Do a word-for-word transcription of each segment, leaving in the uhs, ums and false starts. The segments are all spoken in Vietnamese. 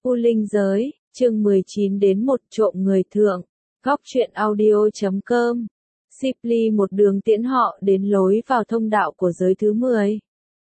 U Linh Giới, chương mười chín đến một trộm người thượng, góc truyện audio chấm com. Simply một đường tiễn họ đến lối vào thông đạo của giới thứ mười.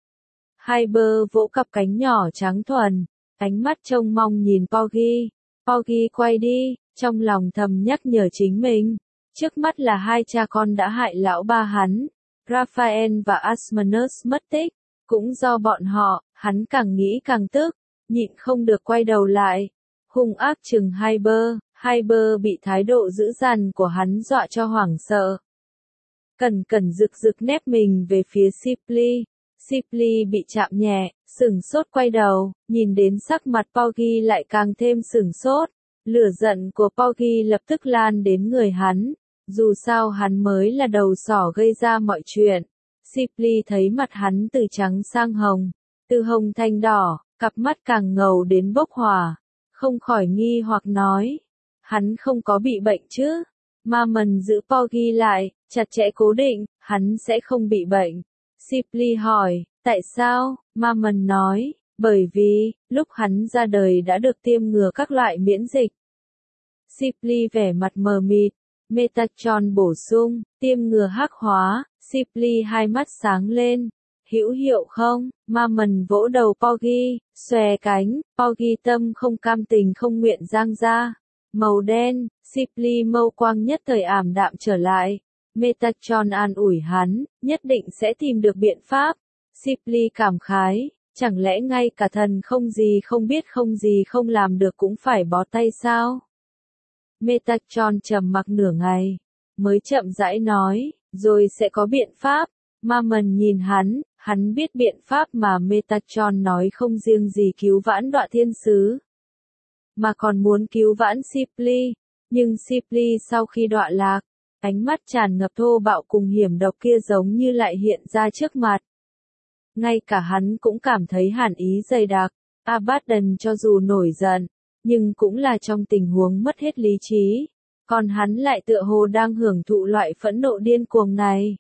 Hyper vỗ cặp cánh nhỏ trắng thuần, ánh mắt trông mong nhìn Porgy. Porgy quay đi, trong lòng thầm nhắc nhở chính mình. Trước mắt là hai cha con đã hại lão ba hắn, Raphael và Asmanus mất tích. Cũng do bọn họ, hắn càng nghĩ càng tức, nhịn không được quay đầu lại. Hung ác chừng Hyper, Hyper bị thái độ dữ dằn của hắn dọa cho hoảng sợ. Cẩn cẩn rực rực nép mình về phía Simply. Simply bị chạm nhẹ, sửng sốt quay đầu, nhìn đến sắc mặt Porgy lại càng thêm sửng sốt. Lửa giận của Porgy lập tức lan đến người hắn, dù sao hắn mới là đầu sỏ gây ra mọi chuyện. Simply thấy mặt hắn từ trắng sang hồng, từ hồng thành đỏ, cặp mắt càng ngầu đến bốc hỏa, không khỏi nghi hoặc nói, hắn không có bị bệnh chứ? Mammon giữ Porgy lại, chặt chẽ cố định, hắn sẽ không bị bệnh. Simply hỏi, tại sao? Mammon nói, bởi vì, lúc hắn ra đời đã được tiêm ngừa các loại miễn dịch. Simply vẻ mặt mờ mịt, Metatron bổ sung, tiêm ngừa hắc hóa. Simply hai mắt sáng lên, hữu hiệu không? Mammon vỗ đầu Porgy, xòe cánh, Porgy tâm không cam tình không nguyện giang ra. Màu đen, Simply mâu quang nhất thời ảm đạm trở lại. Metatron an ủi hắn, nhất định sẽ tìm được biện pháp. Simply cảm khái, chẳng lẽ ngay cả thần không gì không biết không gì không làm được cũng phải bó tay sao? Metatron trầm mặc nửa ngày, mới chậm rãi nói, rồi sẽ có biện pháp. Mammon nhìn hắn, hắn biết biện pháp mà Metatron nói không riêng gì cứu vãn Đọa Thiên Sứ, mà còn muốn cứu vãn Simply. Nhưng Simply sau khi đọa lạc, ánh mắt tràn ngập thô bạo cùng hiểm độc kia giống như lại hiện ra trước mặt. Ngay cả hắn cũng cảm thấy hàn ý dày đặc. Abaddon cho dù nổi giận, nhưng cũng là trong tình huống mất hết lý trí. Còn hắn lại tựa hồ đang hưởng thụ loại phẫn nộ điên cuồng này.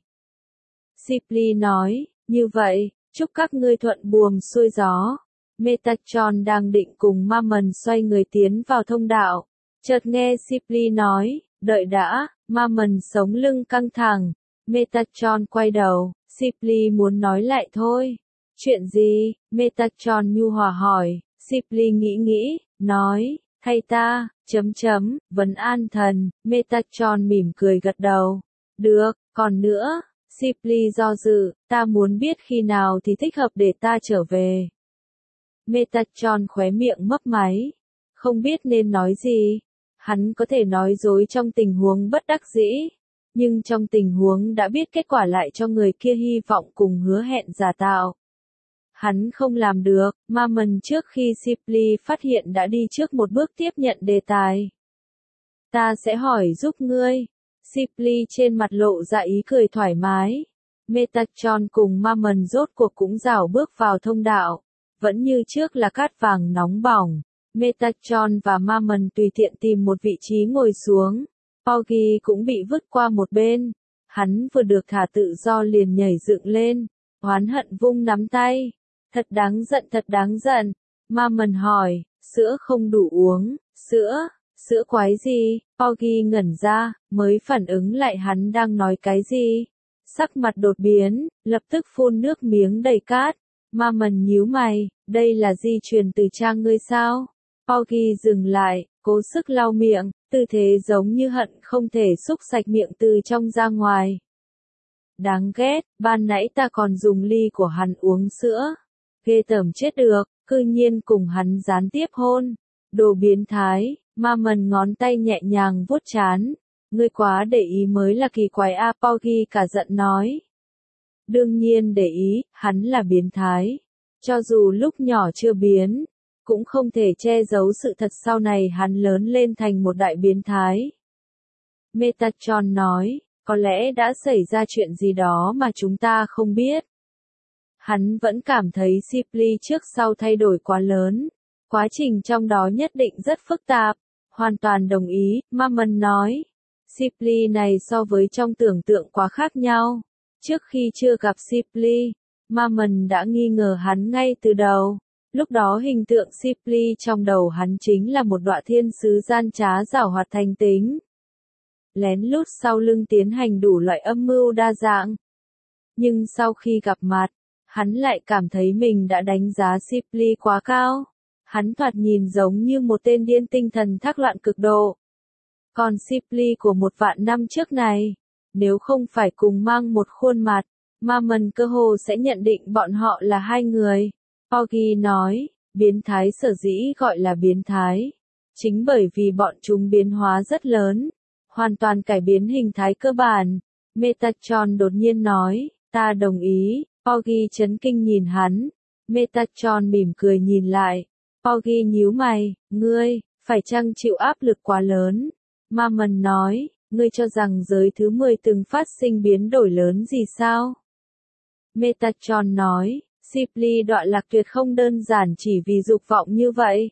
Simply nói, như vậy, chúc các ngươi thuận buồm xuôi gió. Metatron đang định cùng Mammon xoay người tiến vào thông đạo. Chợt nghe Simply nói, đợi đã. Mammon sống lưng căng thẳng. Metatron quay đầu, Simply muốn nói lại thôi. Chuyện gì? Metatron nhu hòa hỏi. Simply nghĩ nghĩ, nói, thay ta, chấm chấm, vấn an thần. Metatron mỉm cười gật đầu. Được, còn nữa, Simply do dự, ta muốn biết khi nào thì thích hợp để ta trở về. Metatron khóe miệng mấp máy, không biết nên nói gì. Hắn có thể nói dối trong tình huống bất đắc dĩ, nhưng trong tình huống đã biết kết quả lại cho người kia hy vọng cùng hứa hẹn giả tạo. Hắn không làm được. Mammon trước khi Simply phát hiện đã đi trước một bước tiếp nhận đề tài. Ta sẽ hỏi giúp ngươi. Simply trên mặt lộ ra ý cười thoải mái. Metatron cùng Mammon rốt cuộc cũng rảo bước vào thông đạo. Vẫn như trước là cát vàng nóng bỏng. Metatron và Mammon tùy tiện tìm một vị trí ngồi xuống. Porgy cũng bị vứt qua một bên. Hắn vừa được thả tự do liền nhảy dựng lên, oán hận vung nắm tay. Thật đáng giận, thật đáng giận. Mammon hỏi, sữa không đủ uống, sữa, sữa quái gì? Porgy ngẩn ra, mới phản ứng lại hắn đang nói cái gì. Sắc mặt đột biến, lập tức phun nước miếng đầy cát. Mammon nhíu mày, đây là di truyền từ cha ngươi sao? Porgy dừng lại, cố sức lau miệng, tư thế giống như hận không thể xúc sạch miệng từ trong ra ngoài. Đáng ghét, ban nãy ta còn dùng ly của hắn uống sữa. Ghê tởm chết được, cư nhiên cùng hắn gián tiếp hôn. Đồ biến thái. Mammon ngón tay nhẹ nhàng vuốt trán. Ngươi quá để ý mới là kỳ quái a. Porgy cả giận nói. Đương nhiên để ý, hắn là biến thái. Cho dù lúc nhỏ chưa biến, cũng không thể che giấu sự thật sau này hắn lớn lên thành một đại biến thái. Metatron nói, có lẽ đã xảy ra chuyện gì đó mà chúng ta không biết. Hắn vẫn cảm thấy Simply trước sau thay đổi quá lớn. Quá trình trong đó nhất định rất phức tạp. Hoàn toàn đồng ý, Mammon nói. Simply này so với trong tưởng tượng quá khác nhau. Trước khi chưa gặp Simply, Mammon đã nghi ngờ hắn ngay từ đầu. Lúc đó hình tượng Shipley trong đầu hắn chính là một đọa thiên sứ gian trá giảo hoạt thành tính. Lén lút sau lưng tiến hành đủ loại âm mưu đa dạng. Nhưng sau khi gặp mặt, hắn lại cảm thấy mình đã đánh giá Shipley quá cao. Hắn thoạt nhìn giống như một tên điên tinh thần thác loạn cực độ. Còn Shipley của một vạn năm trước này, nếu không phải cùng mang một khuôn mặt, Mammon cơ hồ sẽ nhận định bọn họ là hai người. Porgy nói, biến thái sở dĩ gọi là biến thái. Chính bởi vì bọn chúng biến hóa rất lớn, hoàn toàn cải biến hình thái cơ bản. Metatron đột nhiên nói, ta đồng ý. Porgy chấn kinh nhìn hắn. Metatron mỉm cười nhìn lại. Porgy nhíu mày, ngươi, phải chăng chịu áp lực quá lớn? Mammon nói, ngươi cho rằng giới thứ mười từng phát sinh biến đổi lớn gì sao? Metatron nói, Shipley đọa lạc tuyệt không đơn giản chỉ vì dục vọng như vậy.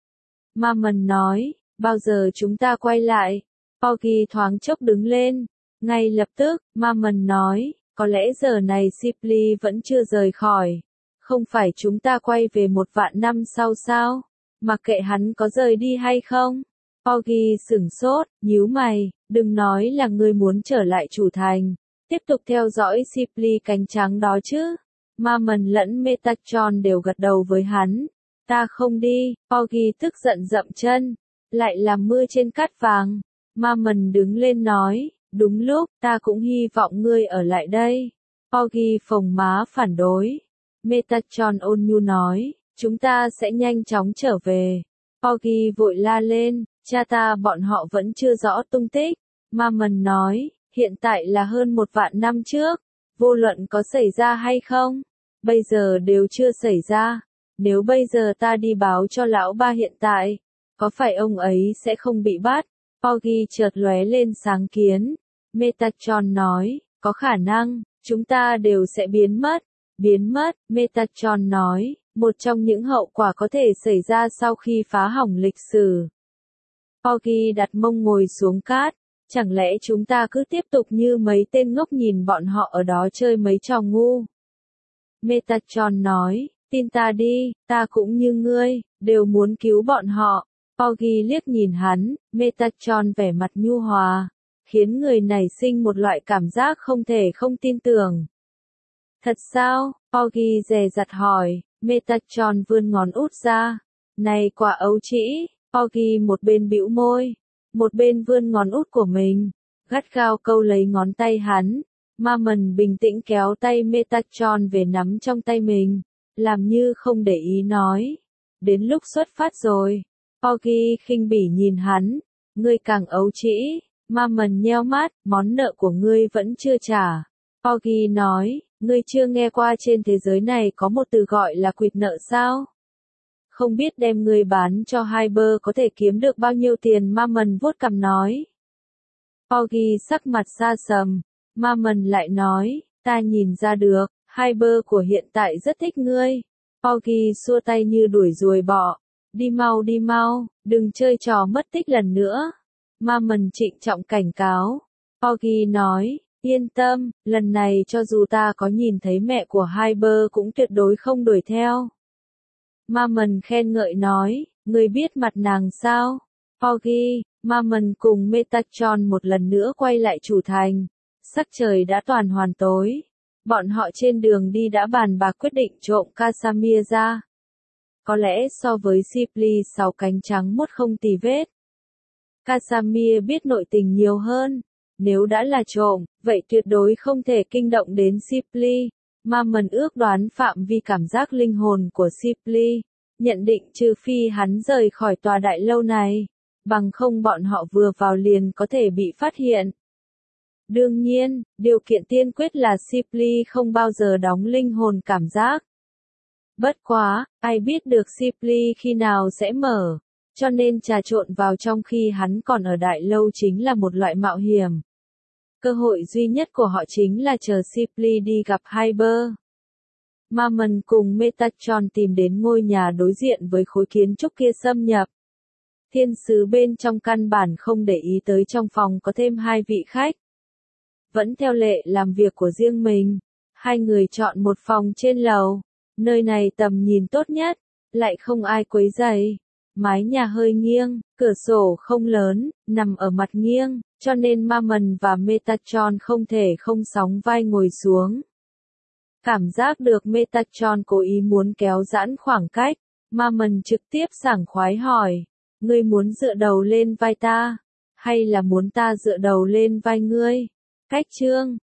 Mammon nói, bao giờ chúng ta quay lại? Porgy thoáng chốc đứng lên. Ngay lập tức, Mammon nói, có lẽ giờ này Shipley vẫn chưa rời khỏi. Không phải chúng ta quay về một vạn năm sau sao? Mặc kệ hắn có rời đi hay không? Porgy sửng sốt, nhíu mày, đừng nói là ngươi muốn trở lại chủ thành. Tiếp tục theo dõi Shipley cánh trắng đó chứ. Mammon lẫn Metatron đều gật đầu với hắn. Ta không đi. Porgy tức giận dậm chân. Lại làm mưa trên cát vàng. Mammon đứng lên nói, đúng lúc, ta cũng hy vọng ngươi ở lại đây. Porgy phồng má phản đối. Metatron ôn nhu nói, chúng ta sẽ nhanh chóng trở về. Porgy vội la lên, cha ta bọn họ vẫn chưa rõ tung tích. Mammon nói, hiện tại là hơn một vạn năm trước, vô luận có xảy ra hay không, bây giờ đều chưa xảy ra. Nếu bây giờ ta đi báo cho lão ba hiện tại, có phải ông ấy sẽ không bị bắt? Porgy chợt lóe lên sáng kiến. Metatron nói, có khả năng, chúng ta đều sẽ biến mất. Biến mất, Metatron nói, một trong những hậu quả có thể xảy ra sau khi phá hỏng lịch sử. Porgy đặt mông ngồi xuống cát, chẳng lẽ chúng ta cứ tiếp tục như mấy tên ngốc nhìn bọn họ ở đó chơi mấy trò ngu? Metatron nói, tin ta đi, ta cũng như ngươi, đều muốn cứu bọn họ. Porgy liếc nhìn hắn, Metatron vẻ mặt nhu hòa, khiến người này sinh một loại cảm giác không thể không tin tưởng. Thật sao? Porgy dè dặt hỏi. Metatron vươn ngón út ra. Này quả ấu trĩ. Porgy một bên bĩu môi, một bên vươn ngón út của mình, gắt gao câu lấy ngón tay hắn. Mammon bình tĩnh kéo tay Metatron về nắm trong tay mình, làm như không để ý nói. Đến lúc xuất phát rồi. Porgy khinh bỉ nhìn hắn. Ngươi càng ấu trĩ. Mammon nheo mắt, món nợ của ngươi vẫn chưa trả. Porgy nói, ngươi chưa nghe qua trên thế giới này có một từ gọi là quỵt nợ sao? Không biết đem ngươi bán cho Hyper có thể kiếm được bao nhiêu tiền? Mammon vuốt cằm nói. Porgy sắc mặt xa sầm. Mammon lại nói, ta nhìn ra được, Hyper của hiện tại rất thích ngươi. Porgy xua tay như đuổi ruồi bọ. Đi mau đi mau, đừng chơi trò mất tích lần nữa. Mammon trịnh trọng cảnh cáo. Porgy nói, yên tâm, lần này cho dù ta có nhìn thấy mẹ của Hyper cũng tuyệt đối không đuổi theo. Mammon khen ngợi nói, ngươi biết mặt nàng sao? Porgy, Mammon cùng Metatron một lần nữa quay lại chủ thành. Sắc trời đã toàn hoàn tối. Bọn họ trên đường đi đã bàn bạc quyết định trộm Casamia ra. Có lẽ so với Shipley sáu cánh trắng mốt không tì vết, Casamia biết nội tình nhiều hơn. Nếu đã là trộm, vậy tuyệt đối không thể kinh động đến Shipley. Mammon ước đoán phạm vi cảm giác linh hồn của Shipley, nhận định trừ phi hắn rời khỏi tòa đại lâu này, bằng không bọn họ vừa vào liền có thể bị phát hiện. Đương nhiên, điều kiện tiên quyết là Shipley không bao giờ đóng linh hồn cảm giác. Bất quá, ai biết được Shipley khi nào sẽ mở, cho nên trà trộn vào trong khi hắn còn ở đại lâu chính là một loại mạo hiểm. Cơ hội duy nhất của họ chính là chờ Shipley đi gặp Hyper. Mammon cùng Metatron tìm đến ngôi nhà đối diện với khối kiến trúc kia xâm nhập. Thiên sứ bên trong căn bản không để ý tới trong phòng có thêm hai vị khách. Vẫn theo lệ làm việc của riêng mình, hai người chọn một phòng trên lầu. Nơi này tầm nhìn tốt nhất, lại không ai quấy rầy. Mái nhà hơi nghiêng, cửa sổ không lớn, nằm ở mặt nghiêng, cho nên Marmon và Metatron không thể không sóng vai ngồi xuống. Cảm giác được Metatron cố ý muốn kéo giãn khoảng cách, Marmon trực tiếp sảng khoái hỏi, ngươi muốn dựa đầu lên vai ta, hay là muốn ta dựa đầu lên vai ngươi? Cách chương